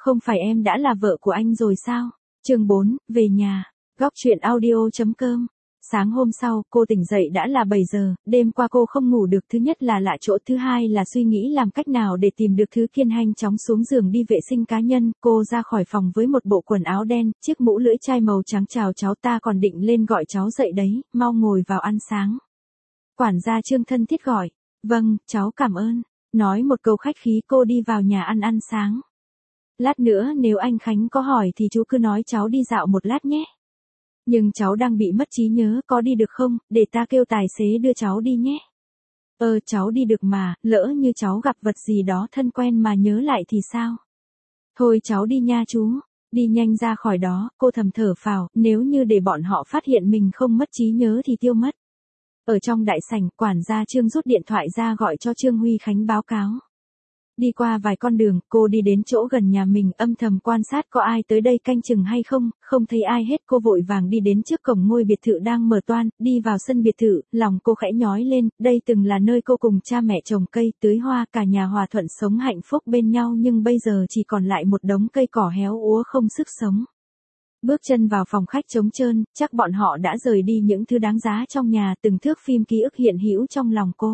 Không phải em đã là vợ của anh rồi sao? Chương 4, về nhà. Góc truyện audio.com. Sáng hôm sau, cô tỉnh dậy đã là 7 giờ, đêm qua cô không ngủ được, thứ nhất là lạ chỗ, thứ hai là suy nghĩ làm cách nào để tìm được thứ kiên, nhanh chóng xuống giường đi vệ sinh cá nhân, cô ra khỏi phòng với một bộ quần áo đen, chiếc mũ lưỡi chai màu trắng. Chào cháu, ta còn định lên gọi cháu dậy đấy, mau ngồi vào ăn sáng. Quản gia Trương thân thiết gọi. Vâng, cháu cảm ơn. Nói một câu khách khí cô đi vào nhà ăn sáng. Lát nữa nếu anh Khánh có hỏi thì chú cứ nói cháu đi dạo một lát nhé. Nhưng cháu đang bị mất trí nhớ, có đi được không, để ta kêu tài xế đưa cháu đi nhé. Cháu đi được mà, lỡ như cháu gặp vật gì đó thân quen mà nhớ lại thì sao? Thôi cháu đi nha chú, đi nhanh ra khỏi đó, cô thầm thở phào, nếu như để bọn họ phát hiện mình không mất trí nhớ thì tiêu mất. Ở trong đại sảnh, quản gia Trương rút điện thoại ra gọi cho Trương Huy Khánh báo cáo. Đi qua vài con đường, cô đi đến chỗ gần nhà mình, âm thầm quan sát có ai tới đây canh chừng hay không, không thấy ai hết, cô vội vàng đi đến trước cổng ngôi biệt thự đang mở toan, đi vào sân biệt thự, lòng cô khẽ nhói lên, đây từng là nơi cô cùng cha mẹ trồng cây, tưới hoa, cả nhà hòa thuận sống hạnh phúc bên nhau, nhưng bây giờ chỉ còn lại một đống cây cỏ héo úa không sức sống. Bước chân vào phòng khách trống trơn, chắc bọn họ đã rời đi những thứ đáng giá trong nhà, từng thước phim ký ức hiện hữu trong lòng cô.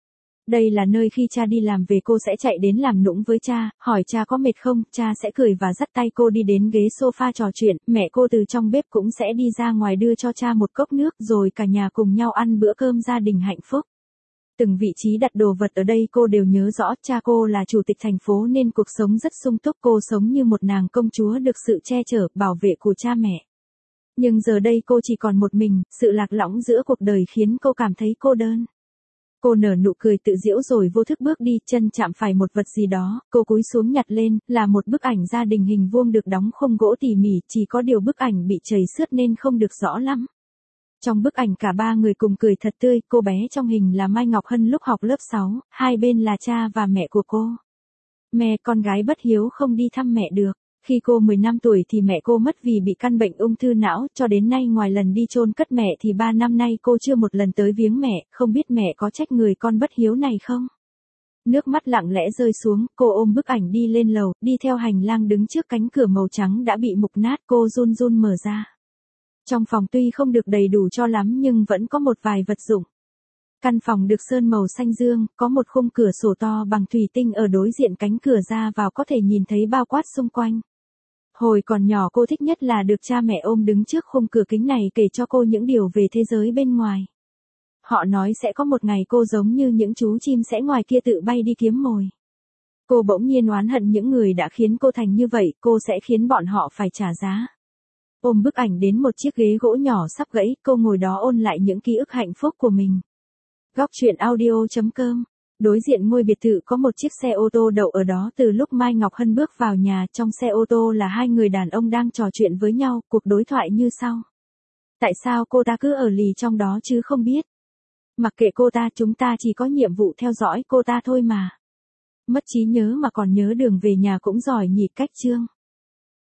Đây là nơi khi cha đi làm về cô sẽ chạy đến làm nũng với cha, hỏi cha có mệt không, cha sẽ cười và dắt tay cô đi đến ghế sofa trò chuyện, mẹ cô từ trong bếp cũng sẽ đi ra ngoài đưa cho cha một cốc nước, rồi cả nhà cùng nhau ăn bữa cơm gia đình hạnh phúc. Từng vị trí đặt đồ vật ở đây cô đều nhớ rõ, cha cô là chủ tịch thành phố nên cuộc sống rất sung túc, cô sống như một nàng công chúa được sự che chở, bảo vệ của cha mẹ. Nhưng giờ đây cô chỉ còn một mình, sự lạc lõng giữa cuộc đời khiến cô cảm thấy cô đơn. Cô nở nụ cười tự giễu rồi vô thức bước đi, chân chạm phải một vật gì đó, cô cúi xuống nhặt lên, là một bức ảnh gia đình hình vuông được đóng khung gỗ tỉ mỉ, chỉ có điều bức ảnh bị trầy xước nên không được rõ lắm. Trong bức ảnh cả ba người cùng cười thật tươi, cô bé trong hình là Mai Ngọc Hân lúc học lớp 6, hai bên là cha và mẹ của cô. Mẹ con gái bất hiếu không đi thăm mẹ được. Khi cô 15 tuổi thì mẹ cô mất vì bị căn bệnh ung thư não, cho đến nay ngoài lần đi chôn cất mẹ thì 3 năm nay cô chưa một lần tới viếng mẹ, không biết mẹ có trách người con bất hiếu này không? Nước mắt lặng lẽ rơi xuống, cô ôm bức ảnh đi lên lầu, đi theo hành lang đứng trước cánh cửa màu trắng đã bị mục nát, cô run run mở ra. Trong phòng tuy không được đầy đủ cho lắm nhưng vẫn có một vài vật dụng. Căn phòng được sơn màu xanh dương, có một khung cửa sổ to bằng thủy tinh ở đối diện cánh cửa ra vào có thể nhìn thấy bao quát xung quanh. Hồi còn nhỏ cô thích nhất là được cha mẹ ôm đứng trước khung cửa kính này kể cho cô những điều về thế giới bên ngoài. Họ nói sẽ có một ngày cô giống như những chú chim sẽ ngoài kia tự bay đi kiếm mồi. Cô bỗng nhiên oán hận những người đã khiến cô thành như vậy, cô sẽ khiến bọn họ phải trả giá. Ôm bức ảnh đến một chiếc ghế gỗ nhỏ sắp gãy, cô ngồi đó ôn lại những ký ức hạnh phúc của mình. Góc truyện audio.com. Đối diện ngôi biệt thự có một chiếc xe ô tô đậu ở đó, từ lúc Mai Ngọc Hân bước vào nhà, trong xe ô tô là hai người đàn ông đang trò chuyện với nhau, cuộc đối thoại như sau. Tại sao cô ta cứ ở lì trong đó chứ không biết? Mặc kệ cô ta, chúng ta chỉ có nhiệm vụ theo dõi cô ta thôi mà. Mất trí nhớ mà còn nhớ đường về nhà cũng giỏi nhỉ. Cách chương